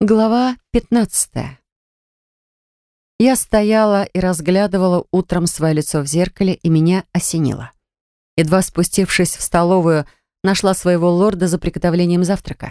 Глава 15. Я стояла и разглядывала утром свое лицо в зеркале, и меня осенило. Едва спустившись в столовую, нашла своего лорда за приготовлением завтрака.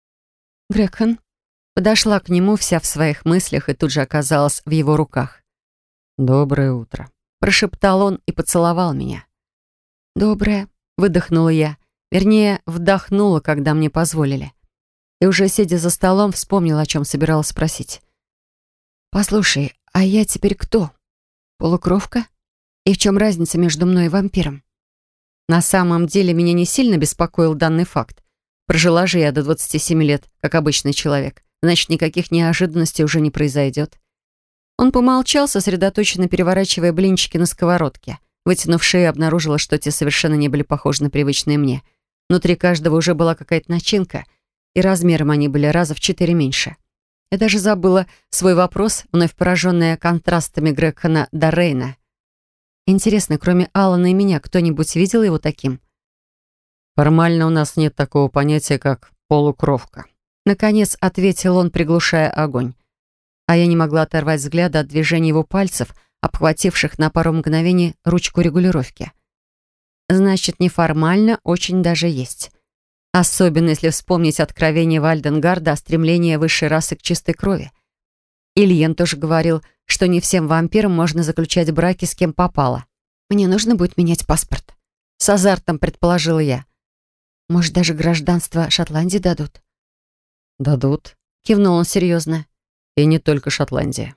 Грегхан подошла к нему вся в своих мыслях и тут же оказалась в его руках. «Доброе утро», — прошептал он и поцеловал меня. «Доброе», — выдохнула я, вернее, вдохнула, когда мне позволили. И уже сидя за столом, вспомнила, о чем собиралась спросить. «Послушай, а я теперь кто? Полукровка? И в чем разница между мной и вампиром?» На самом деле меня не сильно беспокоил данный факт. Прожила же я до 27 лет, как обычный человек. Значит, никаких неожиданностей уже не произойдет. Он помолчал, сосредоточенно переворачивая блинчики на сковородке. Вытянув шею, обнаружила, что те совершенно не были похожи на привычные мне. Внутри каждого уже была какая-то начинка, и размером они были раза в 4 меньше. Я даже забыла свой вопрос, вновь пораженная контрастами Грегхана до Рейна. Интересно, кроме Алана и меня, кто-нибудь видел его таким? «Формально у нас нет такого понятия, как полукровка», — наконец ответил он, приглушая огонь. А я не могла оторвать взгляда от движения его пальцев, обхвативших на пару мгновений ручку регулировки. Значит, неформально очень даже есть. Особенно, если вспомнить откровение Вальденгарда о стремлении высшей расы к чистой крови. Ильен тоже говорил, что не всем вампирам можно заключать браки с кем попало. «Мне нужно будет менять паспорт», — с азартом предположила я. «Может, даже гражданство Шотландии дадут?» «Дадут», — кивнул он серьезно. «И не только Шотландия».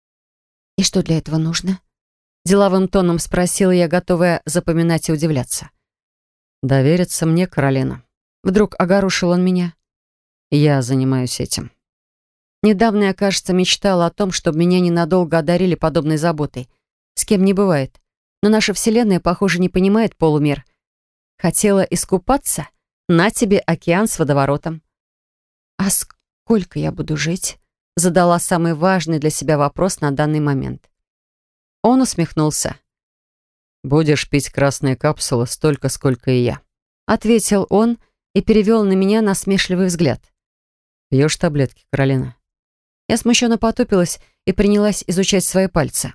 «И что для этого нужно?» Деловым тоном спросила я, готовая запоминать и удивляться. «Довериться мне, Каролина». Вдруг огорошил он меня. «Я занимаюсь этим». Недавно я, кажется, мечтала о том, чтобы меня ненадолго одарили подобной заботой. С кем не бывает. Но наша Вселенная, похоже, не понимает полумер. Хотела искупаться? На тебе океан с водоворотом. «А сколько я буду жить?» Задала самый важный для себя вопрос на данный момент. Он усмехнулся. «Будешь пить красные капсулы столько, сколько и я», — ответил он и перевел на меня насмешливый взгляд. «Пьешь таблетки, Каролина?» Я смущенно потупилась и принялась изучать свои пальцы.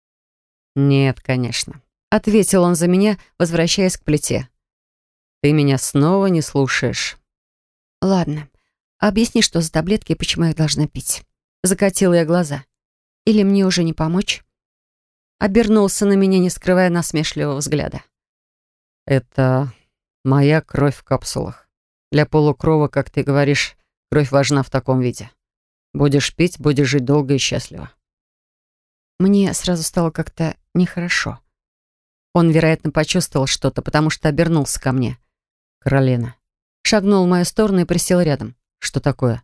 «Нет, конечно», — ответил он за меня, возвращаясь к плите. «Ты меня снова не слушаешь». «Ладно, объясни, что за таблетки и почему я их должна пить». Закатила я глаза. «Или мне уже не помочь?» Обернулся на меня, не скрывая насмешливого взгляда. «Это моя кровь в капсулах. Для полукрова, как ты говоришь, кровь важна в таком виде. Будешь пить, будешь жить долго и счастливо». Мне сразу стало как-то нехорошо. Он, вероятно, почувствовал что-то, потому что обернулся ко мне. «Каролина». Шагнул в мою сторону и присел рядом. «Что такое?»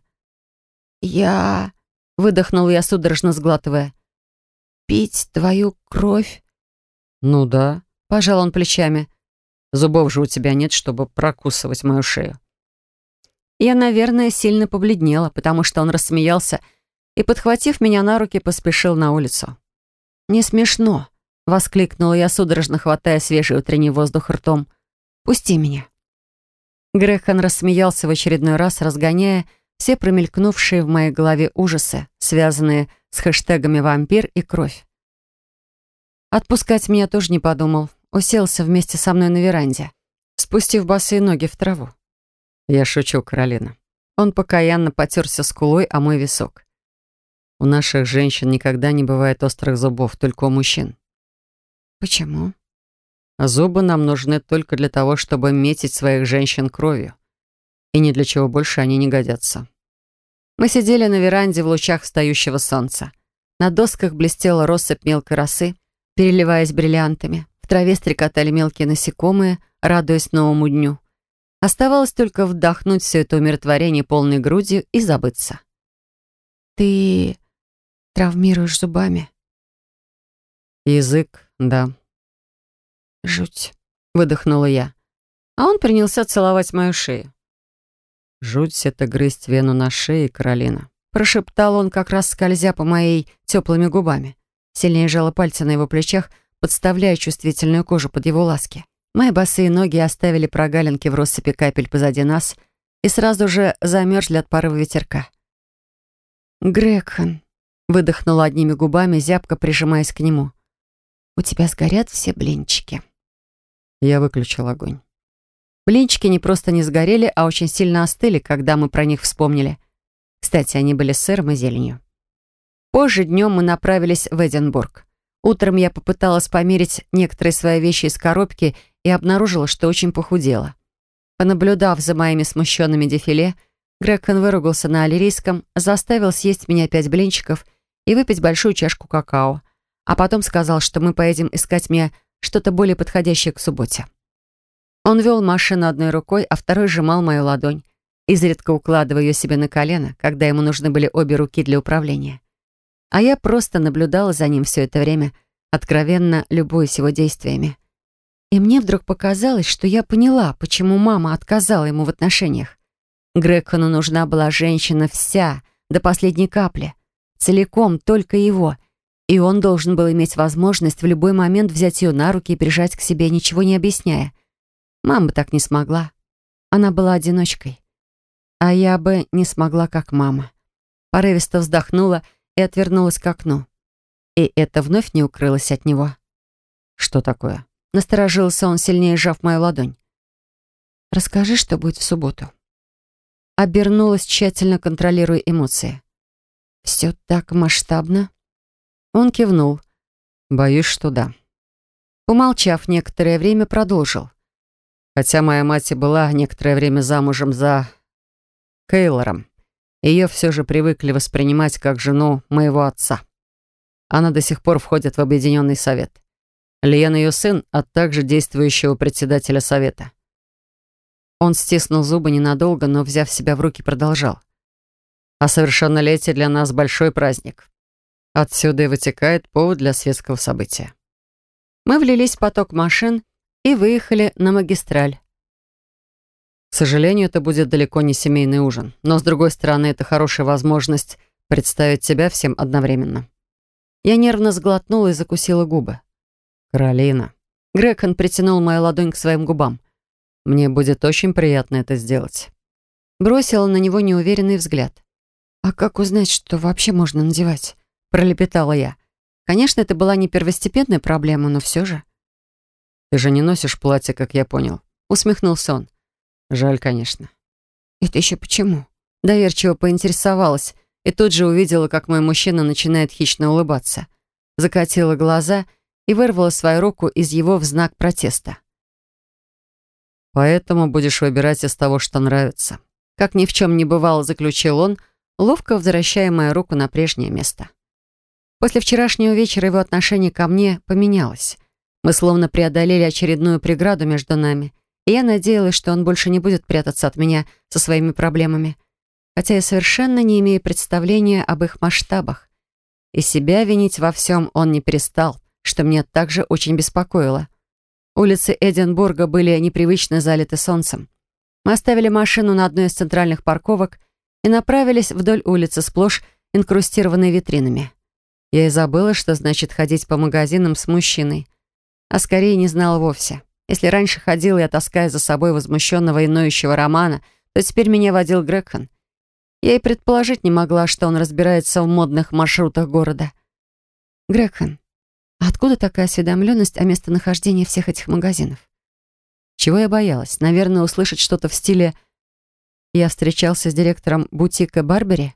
«Я...» — выдохнул я, судорожно сглатывая. «Пить твою кровь?» «Ну да», — пожал он плечами. «Зубов же у тебя нет, чтобы прокусывать мою шею». Я, наверное, сильно побледнела, потому что он рассмеялся и, подхватив меня на руки, поспешил на улицу. «Не смешно», — воскликнула я, судорожно хватая свежий утренний воздух ртом. «Пусти меня». Грегхан рассмеялся в очередной раз, разгоняя все промелькнувшие в моей голове ужасы, связанные с хэштегами «вампир» и «кровь». Отпускать меня тоже не подумал. Уселся вместе со мной на веранде, спустив босые ноги в траву. «Я шучу, Каролина». Он покаянно потерся скулой о мой висок. «У наших женщин никогда не бывает острых зубов, только у мужчин». «Почему?» «Зубы нам нужны только для того, чтобы метить своих женщин кровью. И ни для чего больше они не годятся». Мы сидели на веранде в лучах встающего солнца. На досках блестела россыпь мелкой росы, переливаясь бриллиантами. В траве стрекотали мелкие насекомые, радуясь новому дню. Оставалось только вдохнуть все это умиротворение полной грудью и забыться. «Ты травмируешь зубами?» «Язык, да». «Жуть», — выдохнула я. А он принялся целовать мою шею. «Жуть — это грызть вену на шее, Каролина», — прошептал он, как раз скользя по моей теплыми губами. Сильнее сжала пальцы на его плечах, подставляя чувствительную кожу под его ласки. Мои босые ноги оставили прогалинки в россыпи капель позади нас и сразу же замерзли от порыва ветерка. «Грегсон», — выдохнула одними губами, зябко прижимаясь к нему. «У тебя сгорят все блинчики». Я выключил огонь. Блинчики не просто не сгорели, а очень сильно остыли, когда мы про них вспомнили. Кстати, они были с сыром и зеленью. Позже днем мы направились в Эдинбург. Утром я попыталась померить некоторые свои вещи из коробки и обнаружила, что очень похудела. Понаблюдав за моими смущенными дефиле, Грегсон выругался на аллерийском, заставил съесть меня 5 блинчиков и выпить большую чашку какао, а потом сказал, что мы поедем искать мне что-то более подходящее к субботе. Он вел машину одной рукой, а второй сжимал мою ладонь, изредка укладывая ее себе на колено, когда ему нужны были обе руки для управления. А я просто наблюдала за ним все это время, откровенно любуясь его действиями. И мне вдруг показалось, что я поняла, почему мама отказала ему в отношениях. Грегсону нужна была женщина вся, до последней капли, целиком только его, и он должен был иметь возможность в любой момент взять ее на руки и прижать к себе, ничего не объясняя. Мама так не смогла. Она была одиночкой. А я бы не смогла, как мама. Порывисто вздохнула и отвернулась к окну. И это вновь не укрылось от него. Что такое? Насторожился он, сильнее сжав мою ладонь. «Расскажи, что будет в субботу». Обернулась, тщательно контролируя эмоции. «Все так масштабно?» Он кивнул. Боюсь, что да. Помолчав некоторое время, продолжил. Хотя моя мать и была некоторое время замужем за Кейлором, ее все же привыкли воспринимать как жену моего отца. Она до сих пор входит в Объединенный совет. Лиен ее сын, а также действующего председателя совета. Он стиснул зубы ненадолго, но, взяв себя в руки, продолжал. А совершеннолетие для нас большой праздник. Отсюда и вытекает повод для светского события. Мы влились в поток машин и выехали на магистраль. К сожалению, это будет далеко не семейный ужин, но, с другой стороны, это хорошая возможность представить себя всем одновременно. Я нервно сглотнула и закусила губы. «Каролина». Грегсон притянул мою ладонь к своим губам. «Мне будет очень приятно это сделать». Бросила на него неуверенный взгляд. «А как узнать, что вообще можно надевать?» Пролепетала я. Конечно, это была не первостепенная проблема, но все же. «Ты же не носишь платье, как я понял», — усмехнулся он. «Жаль, конечно». «Это еще почему?» Доверчиво поинтересовалась и тут же увидела, как мой мужчина начинает хищно улыбаться. Закатила глаза и вырвала свою руку из его в знак протеста. «Поэтому будешь выбирать из того, что нравится». Как ни в чем не бывало, заключил он, ловко возвращая мою руку на прежнее место. После вчерашнего вечера его отношение ко мне поменялось. Мы словно преодолели очередную преграду между нами, и я надеялась, что он больше не будет прятаться от меня со своими проблемами, хотя я совершенно не имею представления об их масштабах. И себя винить во всем он не перестал, что меня также очень беспокоило. Улицы Эдинбурга были непривычно залиты солнцем. Мы оставили машину на одной из центральных парковок и направились вдоль улицы, сплошь инкрустированной витринами. Я и забыла, что значит ходить по магазинам с мужчиной. А скорее не знала вовсе. Если раньше ходила я, таская за собой возмущенного и ноющего Романа, то теперь меня водил Грегсон. Я и предположить не могла, что он разбирается в модных маршрутах города. «Грегсон, а откуда такая осведомленность о местонахождении всех этих магазинов?» Чего я боялась? Наверное, услышать что-то в стиле «Я встречался с директором бутика Барбери».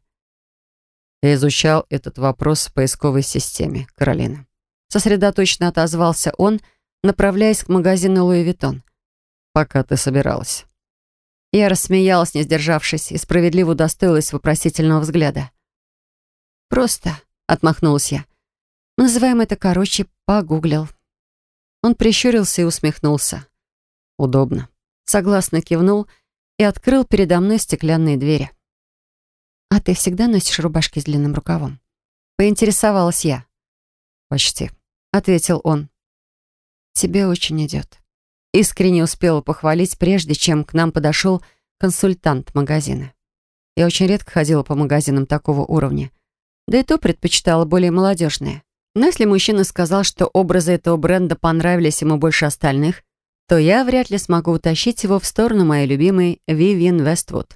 Я изучал этот вопрос в поисковой системе, Каролина. Сосредоточенно отозвался он, направляясь к магазину Луи Виттон. Пока ты собиралась. Я рассмеялась, не сдержавшись, и справедливо удостоилась вопросительного взгляда. «Просто», — отмахнулась я. «Мы называем это короче, погуглил». Он прищурился и усмехнулся. «Удобно». Согласно кивнул и открыл передо мной стеклянные двери. «А ты всегда носишь рубашки с длинным рукавом?» Поинтересовалась я. «Почти», — ответил он. «Тебе очень идет». Искренне успела похвалить, прежде чем к нам подошел консультант магазина. Я очень редко ходила по магазинам такого уровня. Да и то предпочитала более молодежные. Но если мужчина сказал, что образы этого бренда понравились ему больше остальных, то я вряд ли смогу утащить его в сторону моей любимой Вивиан Вествуд.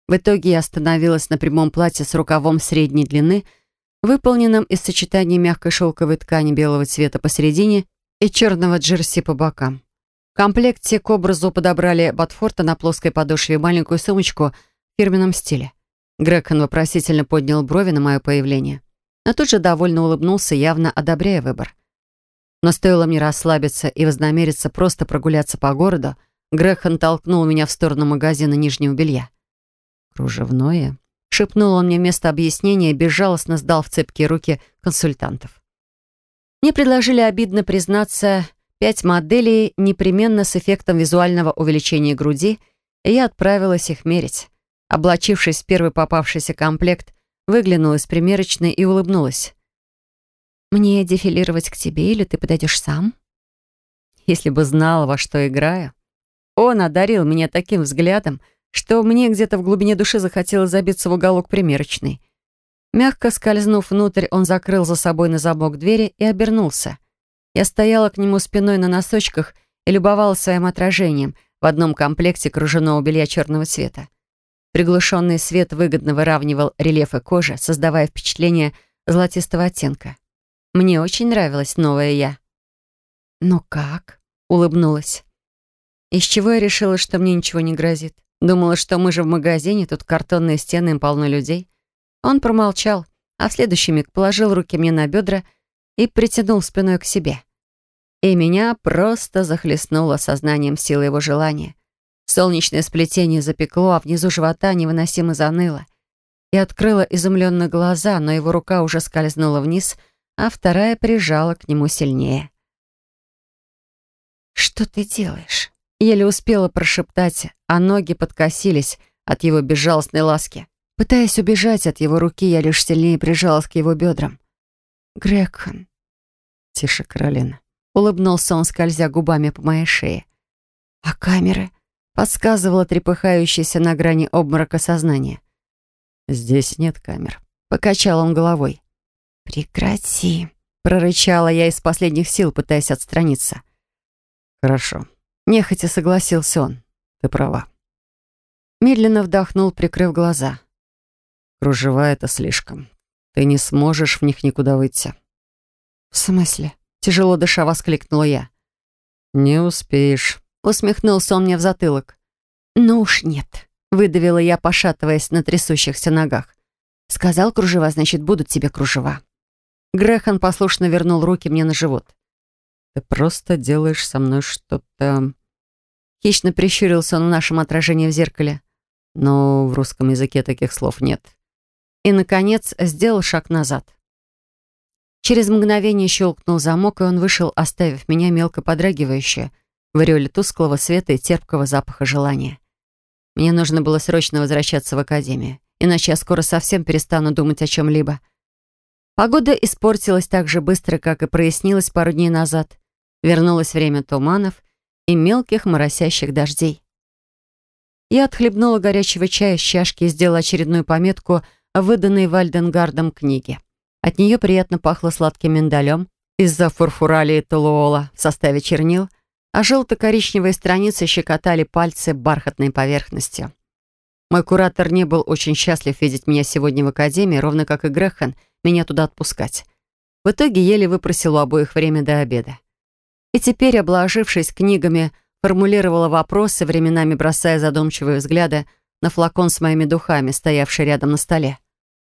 В итоге я остановилась на прямом платье с рукавом средней длины, выполненном из сочетания мягкой шелковой ткани белого цвета посередине и черного джерси по бокам. В комплекте к образу подобрали ботфорта на плоской подошве и маленькую сумочку в фирменном стиле. Грегсон вопросительно поднял брови на мое появление, но тут же довольно улыбнулся, явно одобряя выбор. Но стоило мне расслабиться и вознамериться просто прогуляться по городу, Грегсон толкнул меня в сторону магазина нижнего белья. «Кружевное?» — шепнул он мне вместо объяснения и безжалостно сдал в цепкие руки консультантов. Мне предложили, обидно признаться, 5 моделей непременно с эффектом визуального увеличения груди, и я отправилась их мерить. Облачившись в первый попавшийся комплект, выглянула из примерочной и улыбнулась. «Мне дефилировать к тебе или ты подойдешь сам?» Если бы знала, во что играю. Он одарил меня таким взглядом, что мне где-то в глубине души захотелось забиться в уголок примерочной. Мягко скользнув внутрь, он закрыл за собой на замок двери и обернулся. Я стояла к нему спиной на носочках и любовалась своим отражением в одном комплекте кружевного белья черного цвета. Приглушенный свет выгодно выравнивал рельефы кожи, создавая впечатление золотистого оттенка. Мне очень нравилась новая я. «Ну как?» — улыбнулась. Из чего я решила, что мне ничего не грозит? Думала, что мы же в магазине, тут картонные стены и полно людей. Он промолчал, а в следующий миг положил руки мне на бедра и притянул спиной к себе. И меня просто захлестнуло сознанием силы его желания. Солнечное сплетение запекло, а внизу живота невыносимо заныло. Я открыла изумленно глаза, но его рука уже скользнула вниз, а вторая прижала к нему сильнее. «Что ты делаешь?» Еле успела прошептать, а ноги подкосились от его безжалостной ласки. Пытаясь убежать от его руки, я лишь сильнее прижалась к его бедрам. «Грегсон». «Тише, Каролина». Улыбнулся он, скользя губами по моей шее. «А камеры?» Подсказывала трепыхающаяся на грани обморока сознание. «Здесь нет камер». Покачал он головой. «Прекрати», — прорычала я из последних сил, пытаясь отстраниться. «Хорошо». Нехотя согласился он. «Ты права». Медленно вдохнул, прикрыв глаза. «Кружева — это слишком. Ты не сможешь в них никуда выйти». «В смысле?» — тяжело дыша воскликнула я. «Не успеешь», — усмехнулся он мне в затылок. «Ну уж нет», — выдавила я, пошатываясь на трясущихся ногах. «Сказал кружева, значит, будут тебе кружева». Грегсон послушно вернул руки мне на живот. «Ты просто делаешь со мной что-то...» Хищно прищурился он в нашем отражении в зеркале. Но в русском языке таких слов нет. И, наконец, сделал шаг назад. Через мгновение щелкнул замок, и он вышел, оставив меня мелко подрагивающую в ореоле тусклого света и терпкого запаха желания. Мне нужно было срочно возвращаться в академию, иначе я скоро совсем перестану думать о чем-либо. Погода испортилась так же быстро, как и прояснилась пару дней назад. Вернулось время туманов и мелких моросящих дождей. Я отхлебнула горячего чая из чашки и сделала очередную пометку в выданной Вальденгардом книге. От нее приятно пахло сладким миндалем из-за фурфуралии толуола в составе чернил, а желто-коричневые страницы щекотали пальцы бархатной поверхностью. Мой куратор не был очень счастлив видеть меня сегодня в академии, ровно как и Грегсон меня туда отпускать. В итоге еле выпросил у обоих время до обеда. И теперь, обложившись книгами, формулировала вопросы, временами бросая задумчивые взгляды на флакон с моими духами, стоявший рядом на столе.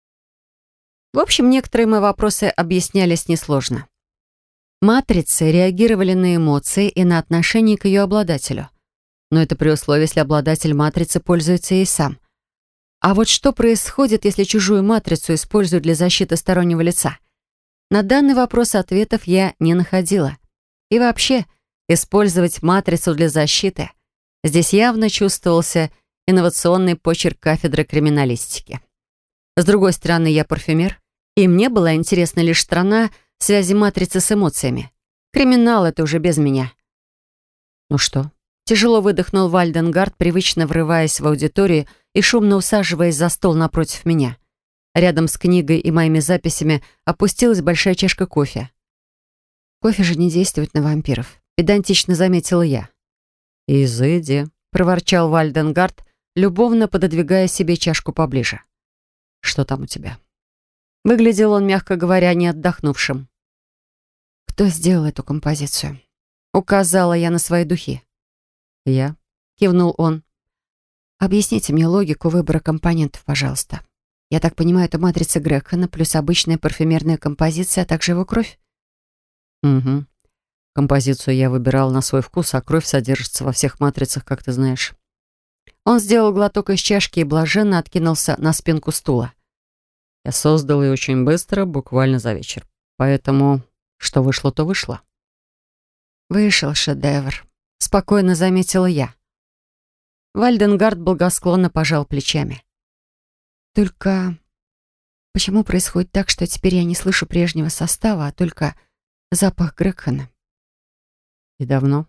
В общем, некоторые мои вопросы объяснялись несложно. Матрицы реагировали на эмоции и на отношение к ее обладателю. Но это при условии, если обладатель матрицы пользуется ей сам. А вот что происходит, если чужую матрицу используют для защиты стороннего лица? На данный вопрос ответов я не находила. И вообще, использовать матрицу для защиты. Здесь явно чувствовался инновационный почерк кафедры криминалистики. С другой стороны, я парфюмер, и мне была интересна лишь сторона связи матрицы с эмоциями. Криминал — это уже без меня. Ну что? Тяжело выдохнул Вальденгард, привычно врываясь в аудиторию и шумно усаживаясь за стол напротив меня. Рядом с книгой и моими записями опустилась большая чашка кофе. «Кофе же не действует на вампиров», — педантично заметила я. «Изыди», — проворчал Вальденгард, любовно пододвигая себе чашку поближе. «Что там у тебя?» Выглядел он, мягко говоря, не отдохнувшим. «Кто сделал эту композицию?» Указала я на свои духи. «Я?» — кивнул он. «Объясните мне логику выбора компонентов, пожалуйста. Я так понимаю, это матрица Грегхена плюс обычная парфюмерная композиция, а также его кровь?» «Угу. Композицию я выбирал на свой вкус, а кровь содержится во всех матрицах, как ты знаешь». Он сделал глоток из чашки и блаженно откинулся на спинку стула. «Я создал ее очень быстро, буквально за вечер. Поэтому, что вышло, то вышло». «Вышел шедевр», — спокойно заметила я. Вальденгард благосклонно пожал плечами. «Только почему происходит так, что теперь я не слышу прежнего состава, а только запах Грегхена?» «И давно?»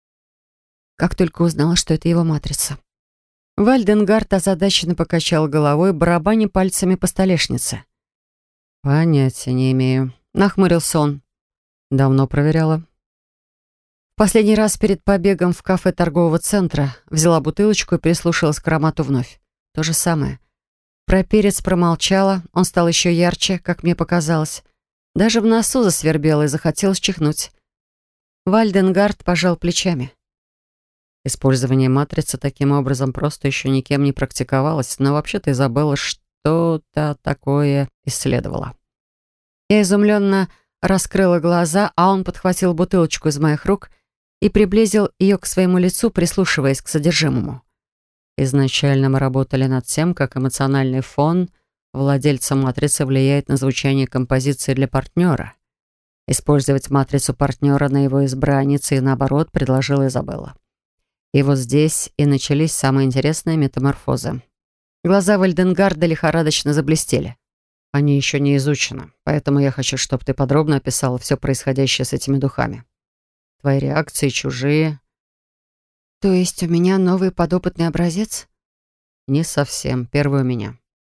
Как только узнала, что это его матрица. Вальденгард озадаченно покачал головой, барабаня пальцами по столешнице. «Понятия не имею», — нахмурился он. «Давно проверяла?» Последний раз перед побегом в кафе торгового центра взяла бутылочку и прислушалась к аромату вновь. То же самое. Про перец промолчала, он стал еще ярче, как мне показалось. Даже в носу засвербело и захотелось чихнуть. Вальденгард пожал плечами. Использование матрицы таким образом просто еще никем не практиковалось, но вообще-то Изабелла что-то такое исследовала. Я изумленно раскрыла глаза, а он подхватил бутылочку из моих рук и приблизил ее к своему лицу, прислушиваясь к содержимому. Изначально мы работали над тем, как эмоциональный фон владельца матрицы влияет на звучание композиции для партнера. Использовать матрицу партнера на его избраннице и наоборот предложила Изабелла. И вот здесь и начались самые интересные метаморфозы. Глаза Вальденгарда лихорадочно заблестели. Они еще не изучены, поэтому я хочу, чтобы ты подробно описала все происходящее с этими духами. Твои реакции, чужие. То есть у меня новый подопытный образец? Не совсем. Первый у меня.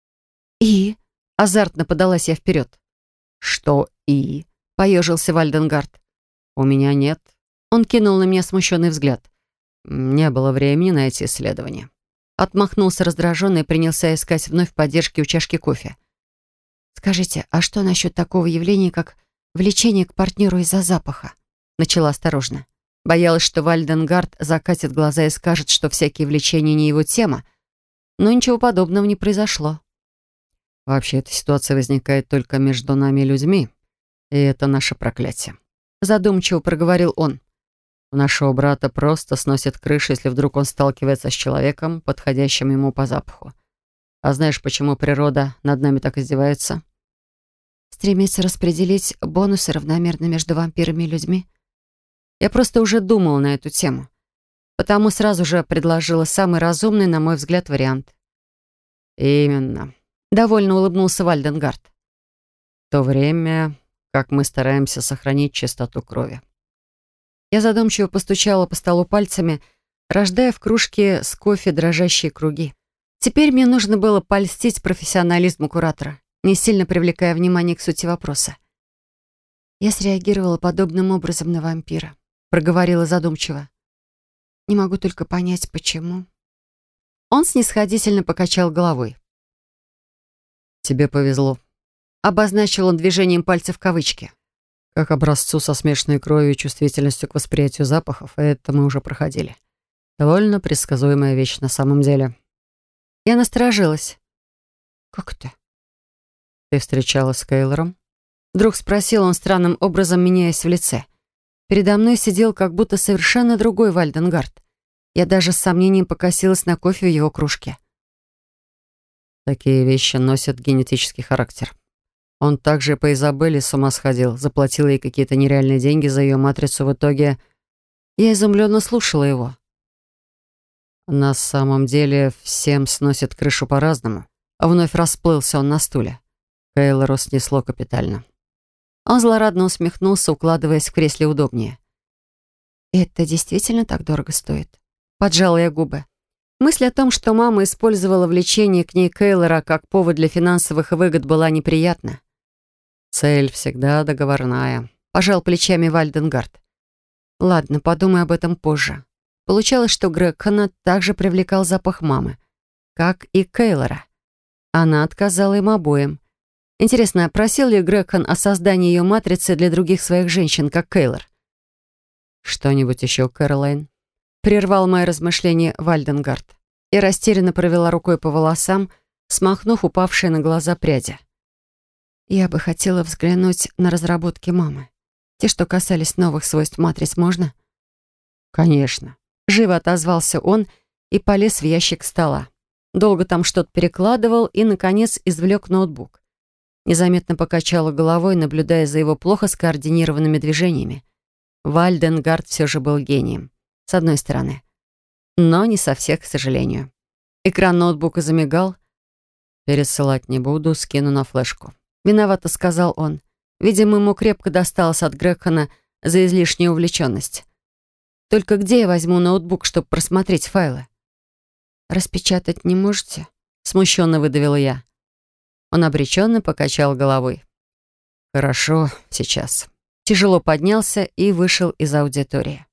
И? Азартно подалась я вперед. Что и? Поежился Вальденгард. У меня нет. Он кинул на меня смущенный взгляд. Не было времени на эти исследования. Отмахнулся раздраженно и принялся искать вновь поддержки у чашки кофе. «Скажите, а что насчет такого явления, как влечение к партнеру из-за запаха?» Начала осторожно. Боялась, что Вальденгард закатит глаза и скажет, что всякие влечения не его тема, но ничего подобного не произошло. Вообще, эта ситуация возникает только между нами людьми, и это наше проклятие. Задумчиво проговорил он. У нашего брата просто сносит крышу, если вдруг он сталкивается с человеком, подходящим ему по запаху. А знаешь, почему природа над нами так издевается? Стремится распределить бонусы равномерно между вампирами и людьми? Я просто уже думала на эту тему, потому сразу же предложила самый разумный, на мой взгляд, вариант. Именно. Довольно улыбнулся Вальденгард. В то время, как мы стараемся сохранить чистоту крови. Я задумчиво постучала по столу пальцами, рождая в кружке с кофе дрожащие круги. Теперь мне нужно было польстить профессионализму куратора, не сильно привлекая внимание к сути вопроса. Я среагировала подобным образом на вампира. Проговорила задумчиво. Не могу только понять, почему. Он снисходительно покачал головой. «Тебе повезло», — обозначил он движением пальцев кавычки. «Как образцу со смешанной кровью и чувствительностью к восприятию запахов, это мы уже проходили. Довольно предсказуемая вещь на самом деле». Я насторожилась. «Как это?» «Ты встречалась с Кейлором?» Вдруг спросил он странным образом, меняясь в лице. Передо мной сидел как будто совершенно другой Вальденгард. Я даже с сомнением покосилась на кофе в его кружке. Такие вещи носят генетический характер. Он также по Изабелле с ума сходил, заплатил ей какие-то нереальные деньги за ее матрицу. В итоге я изумленно слушала его. На самом деле всем сносит крышу по-разному. А вновь расплылся он на стуле. Кейлору снесло капитально. Он злорадно усмехнулся, укладываясь в кресле удобнее. «Это действительно так дорого стоит?» Поджала я губы. Мысль о том, что мама использовала влечение к ней Кейлора как повод для финансовых выгод, была неприятна. «Цель всегда договорная», — пожал плечами Вальденгард. «Ладно, подумай об этом позже». Получалось, что Грегхена также привлекал запах мамы. как и Кейлора. Она отказала им обоим. Интересно, просил ли Грегсон о создании ее матрицы для других своих женщин, как Кейлор? «Что-нибудь еще, Кэролайн?» Прервал мои размышления Вальденгард и растерянно провела рукой по волосам, смахнув упавшие на глаза пряди. «Я бы хотела взглянуть на разработки мамы. Те, что касались новых свойств матриц, можно?» «Конечно». Живо отозвался он и полез в ящик стола. Долго там что-то перекладывал и, наконец, извлек ноутбук. Незаметно покачала головой, наблюдая за его плохо скоординированными движениями. Вальденгард все же был гением. С одной стороны. Но не со всех, к сожалению. Экран ноутбука замигал. «Пересылать не буду, скину на флешку». Виновато сказал он. Видимо, ему крепко досталось от Грегсона за излишнюю увлеченность. «Только где я возьму ноутбук, чтобы просмотреть файлы?» «Распечатать не можете?» Смущенно выдавила я. Он обреченно покачал головой. «Хорошо, сейчас». Тяжело поднялся и вышел из аудитории.